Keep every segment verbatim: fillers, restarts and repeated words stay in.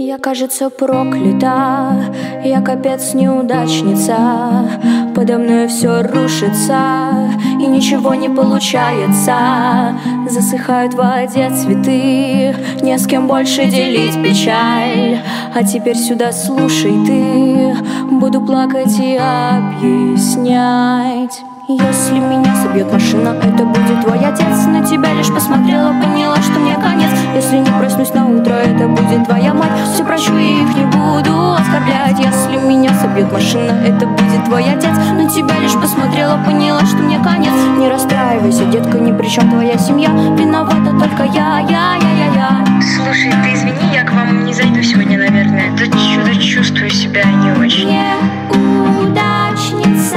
Я, кажется, проклята, я капец неудачница. Подо мной все рушится, и ничего не получается. Засыхают в воде цветы, не с кем больше делить печаль. А теперь сюда слушай ты, буду плакать и объяснять. Если меня собьет машина, это будет твой отец. На тебя лишь посмотрела, поняла, что мне конец. Если не проснусь на утро, это будет твоя мать. Все прощу и их не буду оскорблять. Если меня собьет машина, это будет твой отец. На тебя лишь посмотрела, поняла, что мне конец. Не расстраивайся, детка, ни при чем твоя семья. Виновата только я, я, я, я, я. Слушай, ты извини, я к вам не зайду сегодня, наверное. Тут что-то чувствую себя не очень. Неудачница.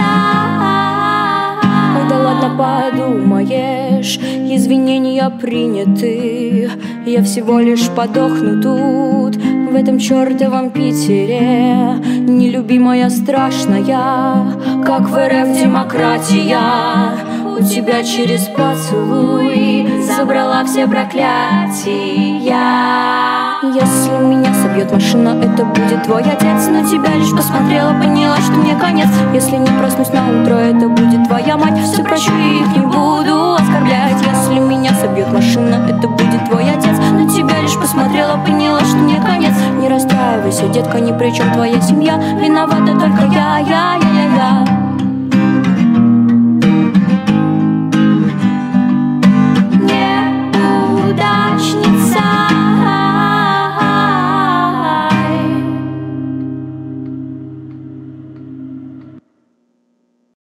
Да ладно, подумаешь, извинения приняты. Я всего лишь подохну тут, в этом чертовом Питере. Нелюбимая, страшная, как в РФ демократия. У тебя через поцелуй забрала все проклятия. Если меня собьет машина, это будет твой отец. На тебя лишь посмотрела, поняла, что мне конец. Если не проснусь на утро, это будет твоя мать. Все прощу и их не буду оскорблять. Если меня собьет машина, это будет твой отец. На тебя лишь посмотрела, поняла, что мне конец. Не расстраивайся, детка, ни при чем твоя семья. Виновата только я, я, я, я, я.